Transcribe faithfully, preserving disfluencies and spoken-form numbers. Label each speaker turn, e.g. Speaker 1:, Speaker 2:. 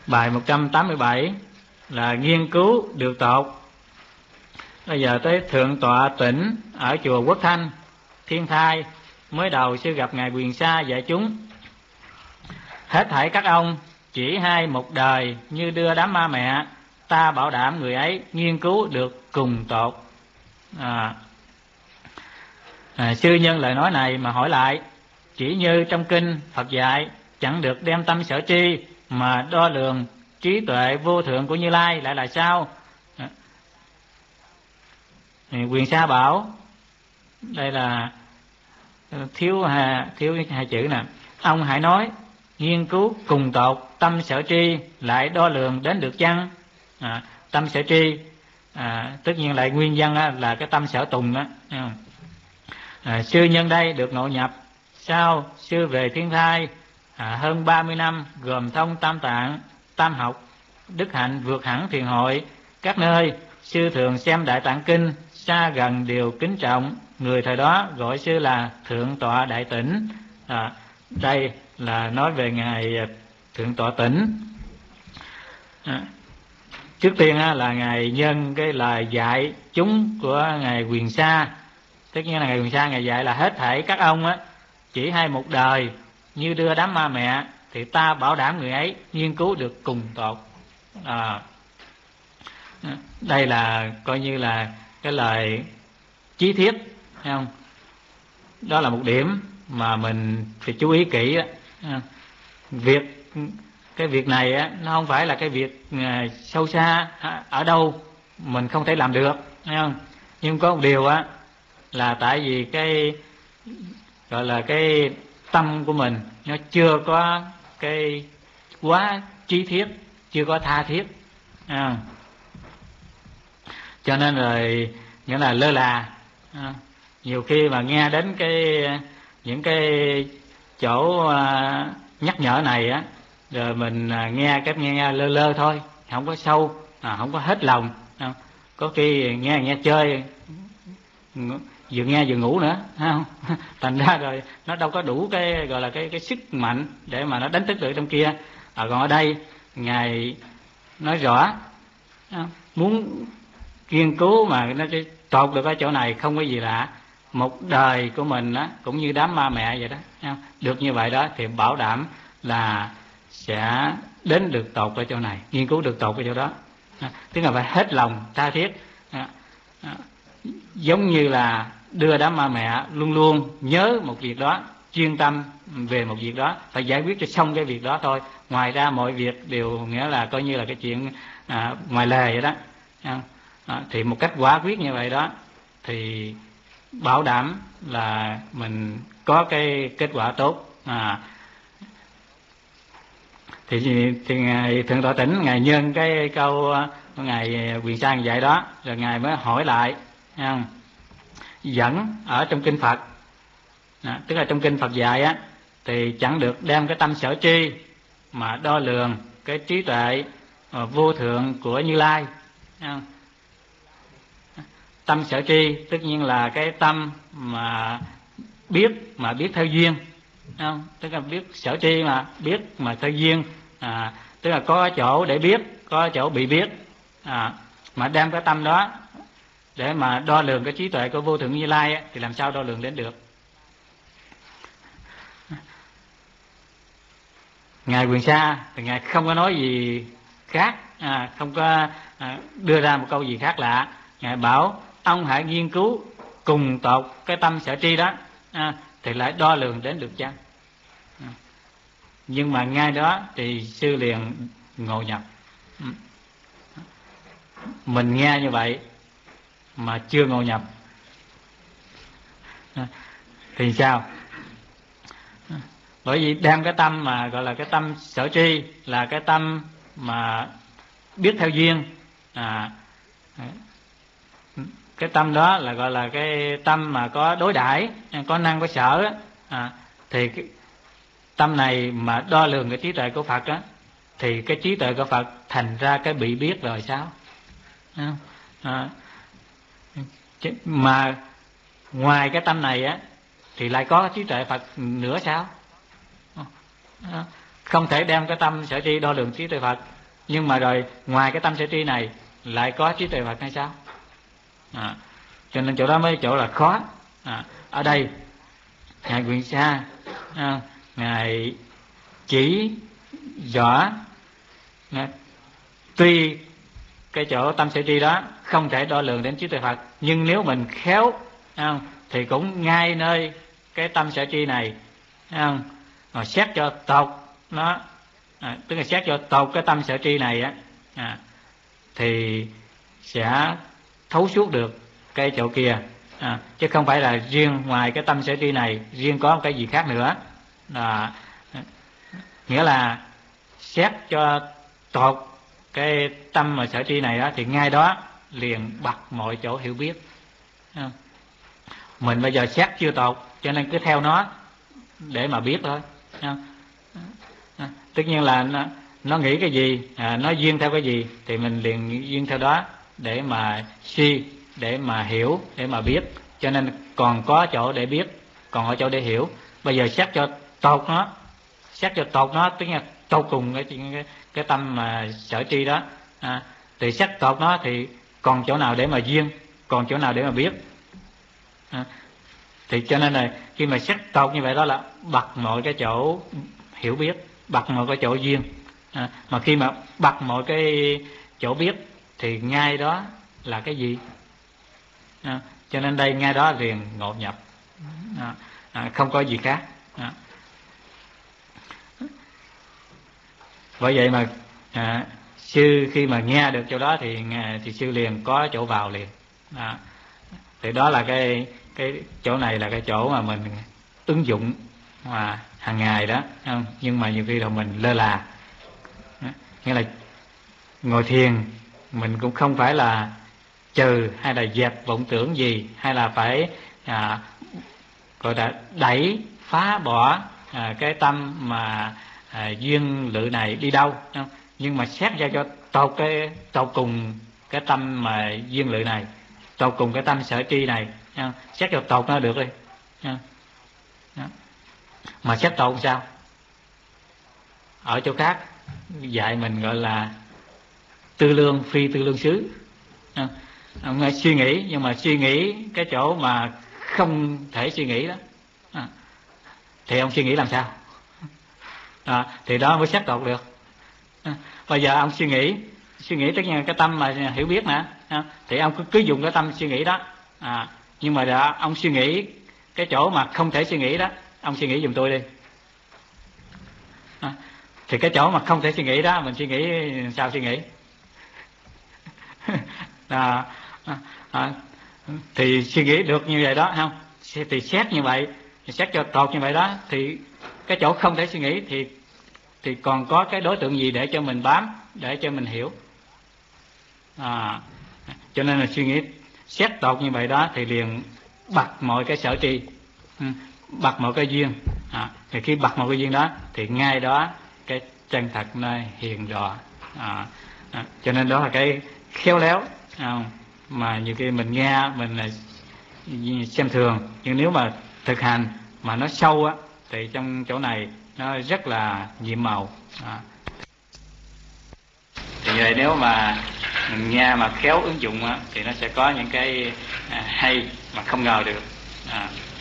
Speaker 1: Bài một trăm tám mươi bảy là nghiên cứu được tột. Bây giờ tới Thượng tọa Tỉnh ở chùa Quốc Thanh, Thiên Thai. Mới đầu sư gặp ngài Quyền Sa dạy chúng: hết thảy các ông chỉ hai một đời như đưa đám ma mẹ, ta bảo đảm người ấy nghiên cứu được cùng tột. À, à, sư nhân lời nói này mà hỏi lại: chỉ như trong kinh Phật dạy chẳng được đem tâm sở tri mà đo lường trí tuệ vô thượng của Như Lai lại là sao? À, Quyền Sa bảo đây là thiếu hà, thiếu hai chữ nè. Ông hãy nói nghiên cứu cùng tột tâm sở tri lại đo lường đến được chăng? À, tâm sở tri à, tất nhiên lại nguyên văn á, là cái tâm sở tùng đó. À, sư nhân đây được ngộ nhập sau sư về Thiên Thai à, hơn ba mươi năm, gồm thông tam tạng, tam học, đức hạnh vượt hẳn thiền hội các nơi. Sư thường xem Đại Tạng Kinh, xa gần đều kính trọng. Người thời đó gọi sư là Thượng tọa Đại Tỉnh. À, đây là nói về ngài Thượng tọa Tỉnh. À, trước tiên á, là ngài nhân cái lời dạy chúng của ngài Quyền Sa. Tất nhiên là ngài Quyền Sa ngài dạy là hết thảy các ông á chỉ hay một đời như đưa đám ma mẹ, thì ta bảo đảm người ấy nghiên cứu được cùng tột. À, đây là coi như là cái lời chí thiết, thấy không? Đó là một điểm mà mình phải chú ý kỹ á. Việc cái việc này á, nó không phải là cái việc à, sâu xa ở đâu mình không thể làm được, thấy không? Nhưng có một điều á là tại vì cái gọi là cái tâm của mình nó chưa có cái quá trí thiết, chưa có tha thiết, à, cho nên rồi nghĩa là lơ là. À, nhiều khi mà nghe đến cái những cái chỗ à, nhắc nhở này á, rồi mình à, nghe cái nghe lơ lơ thôi, không có sâu, à, không có hết lòng. À, có khi nghe nghe chơi, vừa nghe vừa ngủ nữa, không? Thành ra rồi nó đâu có đủ cái gọi là cái cái sức mạnh để mà nó đánh thức được trong kia. À, còn ở đây ngài nói rõ, không? Muốn nghiên cứu mà nó tột được ở chỗ này không có gì lạ. Một đời của mình á cũng như đám ma mẹ vậy đó, không? Được như vậy đó thì bảo đảm là sẽ đến được tột ở chỗ này, nghiên cứu được tột ở chỗ đó. À, tức là phải hết lòng tha thiết. À, à, giống như là đưa đám ma mẹ luôn luôn nhớ một việc đó, chuyên tâm về một việc đó, phải giải quyết cho xong cái việc đó thôi. Ngoài ra mọi việc đều nghĩa là coi như là cái chuyện à, ngoài lề vậy đó. À, thì một cách quả quyết như vậy đó thì bảo đảm là mình có cái kết quả tốt. À, thì, thì ngài Thượng tọa Tỉnh ngài nhân cái câu ngài Quyền Sa dạy đó, rồi ngài mới hỏi lại, không? Dẫn ở trong kinh Phật, à, tức là trong kinh Phật dạy á thì chẳng được đem cái tâm sở tri mà đo lường cái trí tuệ vô thượng của Như Lai. Không? Tâm sở tri tất nhiên là cái tâm mà biết mà biết theo duyên, không? Tức là biết sở tri mà biết mà theo duyên, à, tức là có chỗ để biết, có chỗ bị biết, à, mà đem cái tâm đó để mà đo lường cái trí tuệ của vô thượng Như Lai ấy, thì làm sao đo lường đến được? Ngài Quyền Sa thì ngài không có nói gì khác, à, không có à, đưa ra một câu gì khác lạ. Ngài bảo ông hãy nghiên cứu cùng tột cái tâm sở tri đó, à, thì lại đo lường đến được chăng? À, nhưng mà ngay đó thì sư liền ngộ nhập. Mình nghe như vậy mà chưa ngộ nhập à, thì sao? Bởi vì đem cái tâm mà gọi là cái tâm sở tri là cái tâm mà biết theo duyên, à, cái tâm đó là gọi là cái tâm mà có đối đãi, có năng có sở, à, thì cái tâm này mà đo lường cái trí tuệ của Phật á, thì cái trí tuệ của Phật thành ra cái bị biết rồi sao? À, mà ngoài cái tâm này á thì lại có trí tuệ Phật nữa sao? À, không thể đem cái tâm sở tri đo lường trí tuệ Phật, nhưng mà rồi ngoài cái tâm sở tri này lại có trí tuệ Phật hay sao? À, cho nên chỗ đó mới chỗ là khó. À, ở đây ngài Quyền Sa à, ngài chỉ rõ à, tuy cái chỗ tâm sở tri đó không thể đo lường đến trí tuệ Phật, nhưng nếu mình khéo à, thì cũng ngay nơi cái tâm sở tri này à, mà xét cho tột nó, à, tức là xét cho tột cái tâm sở tri này á, à, thì sẽ thấu suốt được cái chỗ kia, à, chứ không phải là riêng ngoài cái tâm sở tri này riêng có một cái gì khác nữa. À, nghĩa là xét cho tột cái tâm mà sở tri này đó, thì ngay đó liền bật mọi chỗ hiểu biết. À, mình bây giờ xét chưa tột, cho nên cứ theo nó để mà biết thôi. À, à, tất nhiên là nó, nó nghĩ cái gì, à, nó duyên theo cái gì thì mình liền duyên theo đó để mà suy, để mà hiểu, để mà biết. Cho nên còn có chỗ để biết, còn có chỗ để hiểu. Bây giờ xét cho tột nó, xét cho tột nó, tức là tột cùng cái, cái, cái tâm mà sở tri đó, à, thì xét tột nó thì còn chỗ nào để mà duyên, còn chỗ nào để mà biết. À, thì cho nên là khi mà xét tột như vậy đó là bật mọi cái chỗ hiểu biết, bật mọi cái chỗ duyên. À, mà khi mà bật mọi cái chỗ biết thì ngay đó là cái gì? À, cho nên đây ngay đó liền ngộ nhập, à, à, không có gì khác. À. Bởi vậy mà à, sư khi mà nghe được chỗ đó thì thì sư liền có chỗ vào liền. À, thì đó là cái cái chỗ này là cái chỗ mà mình ứng dụng mà hàng ngày đó, không? Nhưng mà nhiều khi là mình lơ là. Nghĩa là ngồi thiền mình cũng không phải là trừ hay là dẹp vọng tưởng gì, hay là phải à, gọi là đẩy phá bỏ à, cái tâm mà à, duyên lự này đi đâu, không? Nhưng mà xét ra cho tột cái tột cùng cái tâm mà duyên lự này, tột cùng cái tâm sở tri này, không? Xét cho tột nó được đi, không? Đó. Mà xét tột sao? Ở chỗ khác dạy mình gọi là tư lương phi tư lương xứ. Ông suy nghĩ, nhưng mà suy nghĩ cái chỗ mà không thể suy nghĩ đó, à, thì ông suy nghĩ làm sao? À, thì đó mới xét tột được. À, bây giờ ông suy nghĩ, suy nghĩ tất nhiên cái tâm mà hiểu biết nè, à, thì ông cứ, cứ dùng cái tâm suy nghĩ đó, à, nhưng mà đã, ông suy nghĩ cái chỗ mà không thể suy nghĩ đó, ông suy nghĩ giùm tôi đi. À, thì cái chỗ mà không thể suy nghĩ đó mình suy nghĩ sao suy nghĩ? À, à, à, thì suy nghĩ được như vậy đó, không? Thì xét như vậy, xét cho tột như vậy đó, thì cái chỗ không thể suy nghĩ thì thì còn có cái đối tượng gì để cho mình bám, để cho mình hiểu. À, cho nên là suy nghĩ xét tột như vậy đó thì liền bật mọi cái sở tri, bật mọi cái duyên. À, thì khi bật mọi cái duyên đó thì ngay đó cái chân thật nơi hiền rõ. À, à, cho nên đó là cái khéo léo, à, mà nhiều khi mình nghe mình là xem thường, nhưng nếu mà thực hành mà nó sâu á thì trong chỗ này nó rất là nhiệm màu. À. Thì vậy nếu mà mình nghe mà khéo ứng dụng á thì nó sẽ có những cái à, hay mà không ngờ được. À.